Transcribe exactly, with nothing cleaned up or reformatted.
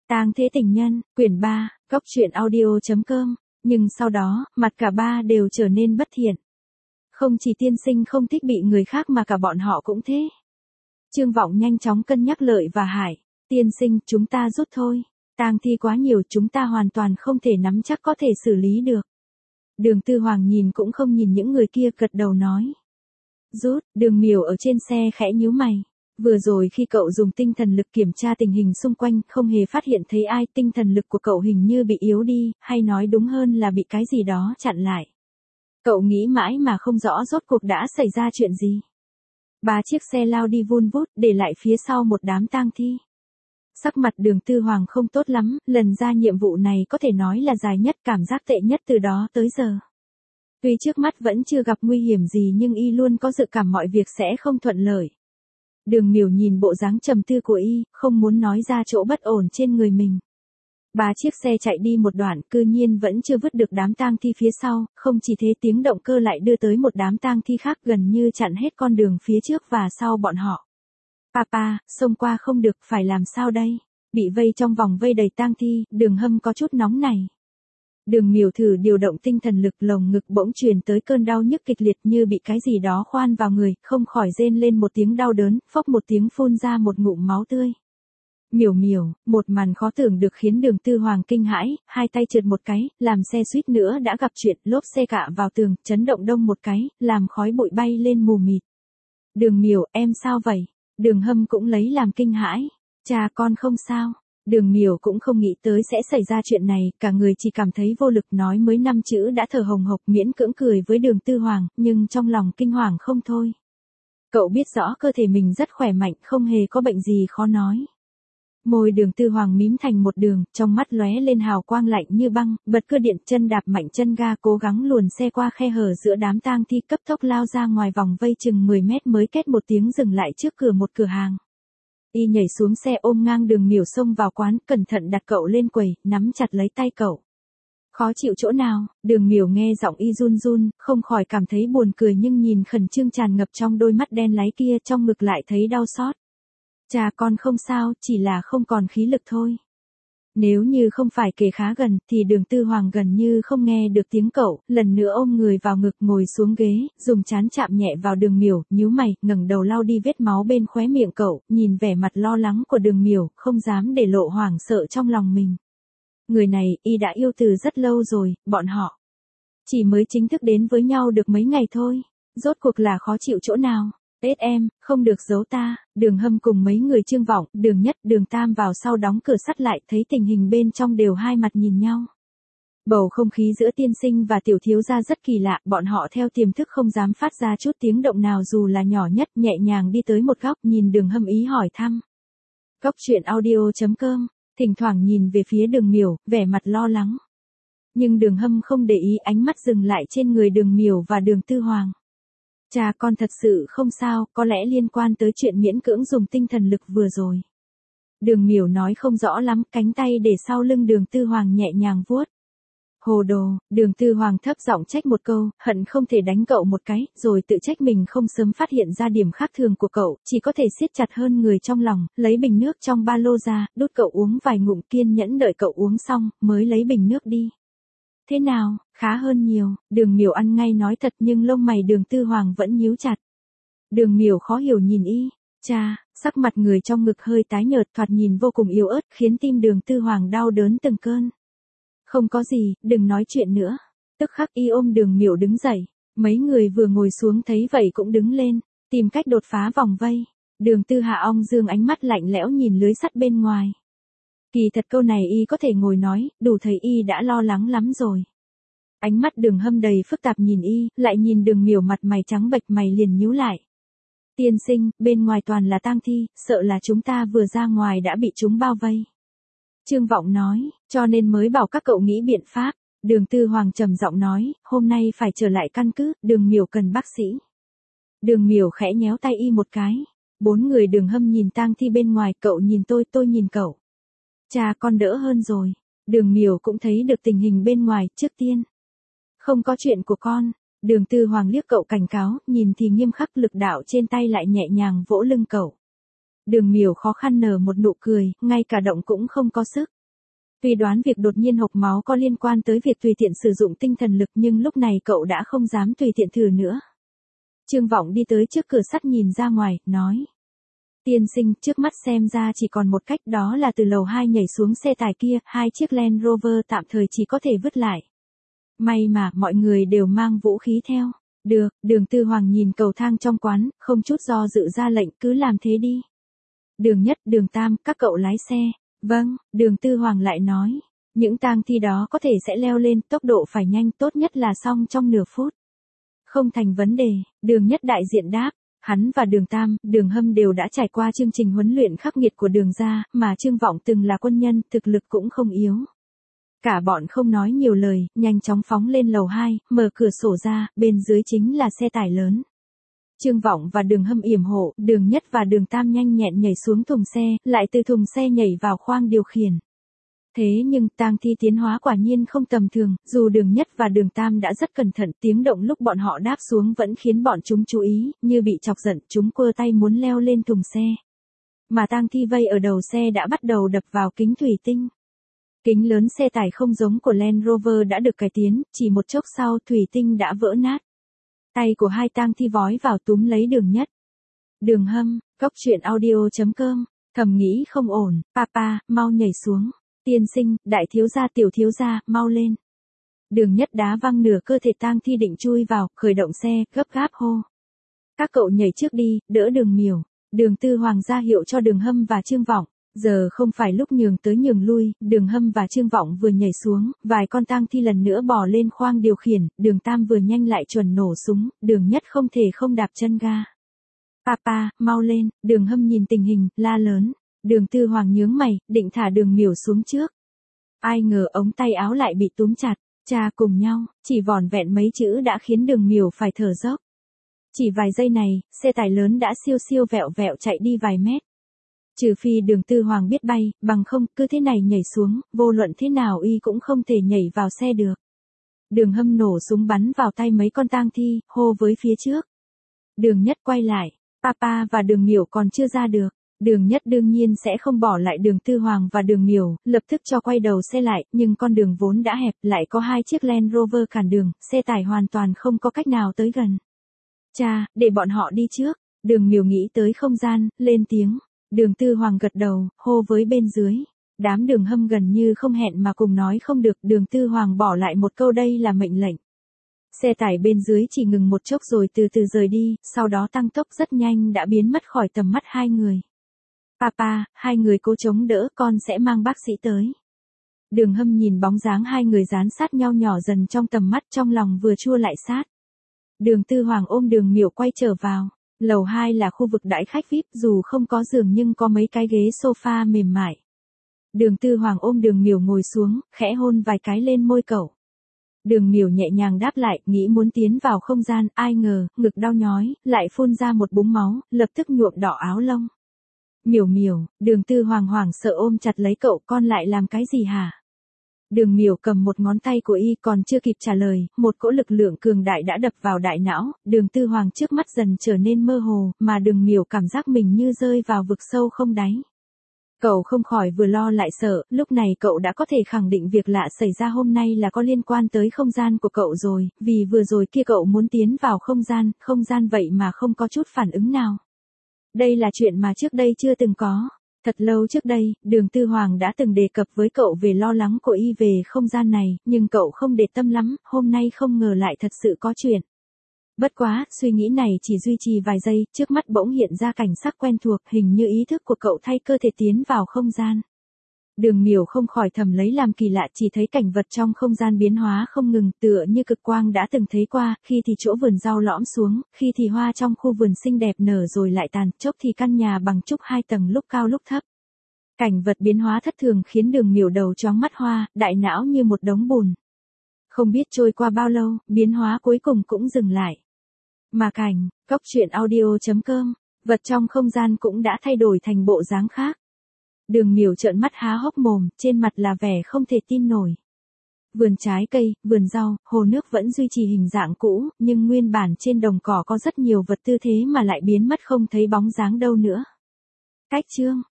Tang Thế Tình Nhân, quyển ba, góc truyện audio chấm com, nhưng sau đó, mặt cả ba đều trở nên bất thiện. Không chỉ tiên sinh không thích bị người khác mà cả bọn họ cũng thế. Trương Vọng nhanh chóng cân nhắc lợi và hại. Tiên sinh, chúng ta rút thôi. Tang thi quá nhiều, chúng ta hoàn toàn không thể nắm chắc có thể xử lý được. Đường Tư Hoàng nhìn cũng không nhìn những người kia, gật đầu nói. Rút. Đường Miểu ở trên xe khẽ nhíu mày. Vừa rồi khi cậu dùng tinh thần lực kiểm tra tình hình xung quanh, không hề phát hiện thấy ai, tinh thần lực của cậu hình như bị yếu đi, hay nói đúng hơn là bị cái gì đó chặn lại. Cậu nghĩ mãi mà không rõ rốt cuộc đã xảy ra chuyện gì. Ba chiếc xe lao đi vun vút, để lại phía sau một đám tang thi. Sắc mặt Đường Tư Hoàng không tốt lắm, lần ra nhiệm vụ này có thể nói là dài nhất, cảm giác tệ nhất từ đó tới giờ. Tuy trước mắt vẫn chưa gặp nguy hiểm gì nhưng y luôn có dự cảm mọi việc sẽ không thuận lợi. Đường Miểu nhìn bộ dáng trầm tư của y, không muốn nói ra chỗ bất ổn trên người mình. Ba chiếc xe chạy đi một đoạn, cư nhiên vẫn chưa vứt được đám tang thi phía sau, không chỉ thế tiếng động cơ lại đưa tới một đám tang thi khác gần như chặn hết con đường phía trước và sau bọn họ. Papa, xông qua không được, phải làm sao đây? Bị vây trong vòng vây đầy tang thi, Đường Hâm có chút nóng này. Đường Miểu thử điều động tinh thần lực, lồng ngực bỗng truyền tới cơn đau nhức kịch liệt như bị cái gì đó khoan vào người, không khỏi rên lên một tiếng đau đớn, phốc một tiếng phun ra một ngụm máu tươi. Miểu miểu, một màn khó tưởng được khiến Đường Tư Hoàng kinh hãi, hai tay trượt một cái, làm xe suýt nữa đã gặp chuyện, lốp xe cạ vào tường, chấn động đông một cái, làm khói bụi bay lên mù mịt. Đường Miểu, em sao vậy? Đường Hâm cũng lấy làm kinh hãi. Cha con không sao. Đường Miểu cũng không nghĩ tới sẽ xảy ra chuyện này, cả người chỉ cảm thấy vô lực, nói mới năm chữ đã thở hồng hộc, miễn cưỡng cười với Đường Tư Hoàng, nhưng trong lòng kinh hoàng không thôi. Cậu biết rõ cơ thể mình rất khỏe mạnh, không hề có bệnh gì khó nói. Môi Đường Tư Hoàng mím thành một đường, trong mắt lóe lên hào quang lạnh như băng, bật cơ điện, chân đạp mạnh chân ga, cố gắng luồn xe qua khe hở giữa đám tang thi, cấp tốc lao ra ngoài vòng vây chừng mười mét mới kết một tiếng dừng lại trước cửa một cửa hàng. Y nhảy xuống xe ôm ngang Đường Miểu xông vào quán, cẩn thận đặt cậu lên quầy, nắm chặt lấy tay cậu. Khó chịu chỗ nào? Đường Miểu nghe giọng y run run, không khỏi cảm thấy buồn cười nhưng nhìn khẩn trương tràn ngập trong đôi mắt đen láy kia, trong ngực lại thấy đau xót. Cha con không sao, chỉ là không còn khí lực thôi. Nếu như không phải kề khá gần, thì Đường Tư Hoàng gần như không nghe được tiếng cậu, lần nữa ôm người vào ngực ngồi xuống ghế, dùng trán chạm nhẹ vào Đường Miểu, nhíu mày, ngẩng đầu lau đi vết máu bên khóe miệng cậu, nhìn vẻ mặt lo lắng của Đường Miểu, không dám để lộ hoảng sợ trong lòng mình. Người này, y đã yêu từ rất lâu rồi, bọn họ chỉ mới chính thức đến với nhau được mấy ngày thôi. Rốt cuộc là khó chịu chỗ nào? Tết em, không được giấu ta. Đường Hâm cùng mấy người Trương Vọng, Đường Nhất, Đường Tam vào sau đóng cửa sắt lại, thấy tình hình bên trong đều hai mặt nhìn nhau. Bầu không khí giữa tiên sinh và tiểu thiếu gia rất kỳ lạ, bọn họ theo tiềm thức không dám phát ra chút tiếng động nào dù là nhỏ nhất, nhẹ nhàng đi tới một góc, nhìn Đường Hâm ý hỏi thăm. Góc truyện audio chấm com, thỉnh thoảng nhìn về phía Đường Miểu, vẻ mặt lo lắng. Nhưng Đường Hâm không để ý, ánh mắt dừng lại trên người Đường Miểu và Đường Tư Hoàng. Cha con thật sự không sao, có lẽ liên quan tới chuyện miễn cưỡng dùng tinh thần lực vừa rồi. Đường Miểu nói không rõ lắm, cánh tay để sau lưng Đường Tư Hoàng nhẹ nhàng vuốt. Hồ đồ, Đường Tư Hoàng thấp giọng trách một câu, hận không thể đánh cậu một cái, rồi tự trách mình không sớm phát hiện ra điểm khác thường của cậu, chỉ có thể siết chặt hơn người trong lòng, lấy bình nước trong ba lô ra, đút cậu uống vài ngụm, kiên nhẫn đợi cậu uống xong, mới lấy bình nước đi. Thế nào, khá hơn nhiều. Đường Miểu ăn ngay nói thật nhưng lông mày Đường Tư Hoàng vẫn nhíu chặt. Đường Miểu khó hiểu nhìn y. Cha, sắc mặt người trong ngực hơi tái nhợt, thoạt nhìn vô cùng yếu ớt, khiến tim Đường Tư Hoàng đau đớn từng cơn. Không có gì, đừng nói chuyện nữa. Tức khắc y ôm Đường Miểu đứng dậy. Mấy người vừa ngồi xuống thấy vậy cũng đứng lên, tìm cách đột phá vòng vây. Đường Tư Hạ ong dương ánh mắt lạnh lẽo nhìn lưới sắt bên ngoài. Kỳ thật câu này y có thể ngồi nói, đủ thấy y đã lo lắng lắm rồi. Ánh mắt Đường Hâm đầy phức tạp nhìn y, lại nhìn Đường Miểu mặt mày trắng bệch, mày liền nhíu lại. Tiên sinh, bên ngoài toàn là tang thi, sợ là chúng ta vừa ra ngoài đã bị chúng bao vây. Trương Vọng nói, cho nên mới bảo các cậu nghĩ biện pháp. Đường Tư Hoàng trầm giọng nói, hôm nay phải trở lại căn cứ, Đường Miểu cần bác sĩ. Đường Miểu khẽ nhéo tay y một cái. Bốn người Đường Hâm nhìn tang thi bên ngoài, cậu nhìn tôi, tôi nhìn cậu. Cha con đỡ hơn rồi. Đường Miểu cũng thấy được tình hình bên ngoài, trước tiên. Không có chuyện của con. Đường Tư Hoàng liếc cậu cảnh cáo, nhìn thì nghiêm khắc, lực đạo trên tay lại nhẹ nhàng vỗ lưng cậu. Đường Miểu khó khăn nở một nụ cười, ngay cả động cũng không có sức. Tuy đoán việc đột nhiên hộc máu có liên quan tới việc tùy tiện sử dụng tinh thần lực nhưng lúc này cậu đã không dám tùy tiện thử nữa. Trương Vọng đi tới trước cửa sắt nhìn ra ngoài, nói. Tiên sinh, trước mắt xem ra chỉ còn một cách, đó là từ lầu hai nhảy xuống xe tải kia, hai chiếc Land Rover tạm thời chỉ có thể vứt lại. May mà, mọi người đều mang vũ khí theo. Được, Đường Tư Hoàng nhìn cầu thang trong quán, không chút do dự ra lệnh, cứ làm thế đi. Đường Nhất, Đường Tam, các cậu lái xe. Vâng, Đường Tư Hoàng lại nói. Những tang thi đó có thể sẽ leo lên, tốc độ phải nhanh, tốt nhất là xong trong nửa phút. Không thành vấn đề, Đường Nhất đại diện đáp. Hắn và Đường Tam, Đường Hâm đều đã trải qua chương trình huấn luyện khắc nghiệt của Đường gia, mà Trương Vọng từng là quân nhân, thực lực cũng không yếu. Cả bọn không nói nhiều lời, nhanh chóng phóng lên lầu hai, mở cửa sổ ra, bên dưới chính là xe tải lớn. Trương Vọng và Đường Hâm yểm hộ, Đường Nhất và Đường Tam nhanh nhẹn nhảy xuống thùng xe, lại từ thùng xe nhảy vào khoang điều khiển. Thế nhưng tang thi tiến hóa quả nhiên không tầm thường, dù Đường Nhất và Đường Tam đã rất cẩn thận, tiếng động lúc bọn họ đáp xuống vẫn khiến bọn chúng chú ý, như bị chọc giận, chúng quơ tay muốn leo lên thùng xe. Mà tang thi vây ở đầu xe đã bắt đầu đập vào kính thủy tinh. Kính lớn xe tải không giống của Land Rover đã được cải tiến, chỉ một chốc sau thủy tinh đã vỡ nát. Tay của hai tang thi vói vào túm lấy Đường Nhất. Đường Hâm, Cốc Truyện Audio chấm com, thầm nghĩ không ổn, papa, mau nhảy xuống. Tiên sinh, đại thiếu gia tiểu thiếu gia, mau lên. Đường Nhất đá văng nửa cơ thể tang thi định chui vào, khởi động xe, gấp gáp hô. Các cậu nhảy trước đi, đỡ Đường Miểu. Đường Tư Hoàng ra hiệu cho Đường Hâm và Trương Vọng. Giờ không phải lúc nhường tới nhường lui, Đường Hâm và Trương Vọng vừa nhảy xuống, vài con tang thi lần nữa bò lên khoang điều khiển, Đường Tam vừa nhanh lại chuẩn nổ súng, Đường Nhất không thể không đạp chân ga. Papa, mau lên, Đường Hâm nhìn tình hình, la lớn. Đường Tư Hoàng nhướng mày, định thả Đường Miểu xuống trước. Ai ngờ ống tay áo lại bị túm chặt, cha cùng nhau, chỉ vỏn vẹn mấy chữ đã khiến Đường Miểu phải thở dốc. Chỉ vài giây này, xe tải lớn đã siêu siêu vẹo vẹo chạy đi vài mét. Trừ phi Đường Tư Hoàng biết bay, bằng không, cứ thế này nhảy xuống, vô luận thế nào y cũng không thể nhảy vào xe được. Đường Hâm nổ súng bắn vào tay mấy con tang thi, hô với phía trước. Đường Nhất quay lại, papa và Đường Miểu còn chưa ra được. Đường Nhất đương nhiên sẽ không bỏ lại Đường Tư Hoàng và Đường Miểu, lập tức cho quay đầu xe lại, nhưng con đường vốn đã hẹp, lại có hai chiếc Land Rover cản đường, xe tải hoàn toàn không có cách nào tới gần. Cha, để bọn họ đi trước. Đường Miểu nghĩ tới không gian, lên tiếng. Đường Tư Hoàng gật đầu, hô với bên dưới. Đám Đường Hâm gần như không hẹn mà cùng nói không được, Đường Tư Hoàng bỏ lại một câu đây là mệnh lệnh. Xe tải bên dưới chỉ ngừng một chốc rồi từ từ rời đi, sau đó tăng tốc rất nhanh đã biến mất khỏi tầm mắt hai người. Papa, hai người cố chống đỡ, con sẽ mang bác sĩ tới. Đường Hâm nhìn bóng dáng hai người dán sát nhau nhỏ dần trong tầm mắt, trong lòng vừa chua lại sát. Đường Tư Hoàng ôm Đường Miểu quay trở vào. Lầu hai là khu vực đãi khách vi ai pi, dù không có giường nhưng có mấy cái ghế sofa mềm mại. Đường Tư Hoàng ôm Đường Miểu ngồi xuống, khẽ hôn vài cái lên môi cậu. Đường Miểu nhẹ nhàng đáp lại, nghĩ muốn tiến vào không gian, ai ngờ, ngực đau nhói, lại phun ra một búng máu, lập tức nhuộm đỏ áo lông. Miểu Miểu, Đường Tư Hoàng hoảng sợ ôm chặt lấy cậu, con lại làm cái gì hả? Đường Miểu cầm một ngón tay của y, còn chưa kịp trả lời, một cỗ lực lượng cường đại đã đập vào đại não, Đường Tư Hoàng trước mắt dần trở nên mơ hồ, mà Đường Miểu cảm giác mình như rơi vào vực sâu không đáy. Cậu không khỏi vừa lo lại sợ, lúc này cậu đã có thể khẳng định việc lạ xảy ra hôm nay là có liên quan tới không gian của cậu rồi, vì vừa rồi kia cậu muốn tiến vào không gian, không gian vậy mà không có chút phản ứng nào. Đây là chuyện mà trước đây chưa từng có. Thật lâu trước đây, Đường Tư Hoàng đã từng đề cập với cậu về lo lắng của y về không gian này, nhưng cậu không để tâm lắm, hôm nay không ngờ lại thật sự có chuyện. Bất quá, suy nghĩ này chỉ duy trì vài giây, trước mắt bỗng hiện ra cảnh sắc quen thuộc, hình như ý thức của cậu thay cơ thể tiến vào không gian. Đường Miểu không khỏi thầm lấy làm kỳ lạ, chỉ thấy cảnh vật trong không gian biến hóa không ngừng, tựa như cực quang đã từng thấy qua, khi thì chỗ vườn rau lõm xuống, khi thì hoa trong khu vườn xinh đẹp nở rồi lại tàn, chốc thì căn nhà bằng trúc hai tầng lúc cao lúc thấp. Cảnh vật biến hóa thất thường khiến Đường Miểu đầu choáng mắt hoa, đại não như một đống bùn. Không biết trôi qua bao lâu, biến hóa cuối cùng cũng dừng lại. Mà cảnh, Cốc Truyện Audio chấm com, vật trong không gian cũng đã thay đổi thành bộ dáng khác. Đường Miểu trợn mắt há hốc mồm, trên mặt là vẻ không thể tin nổi. Vườn trái cây, vườn rau, hồ nước vẫn duy trì hình dạng cũ, nhưng nguyên bản trên đồng cỏ có rất nhiều vật tư thế mà lại biến mất không thấy bóng dáng đâu nữa. Cách chương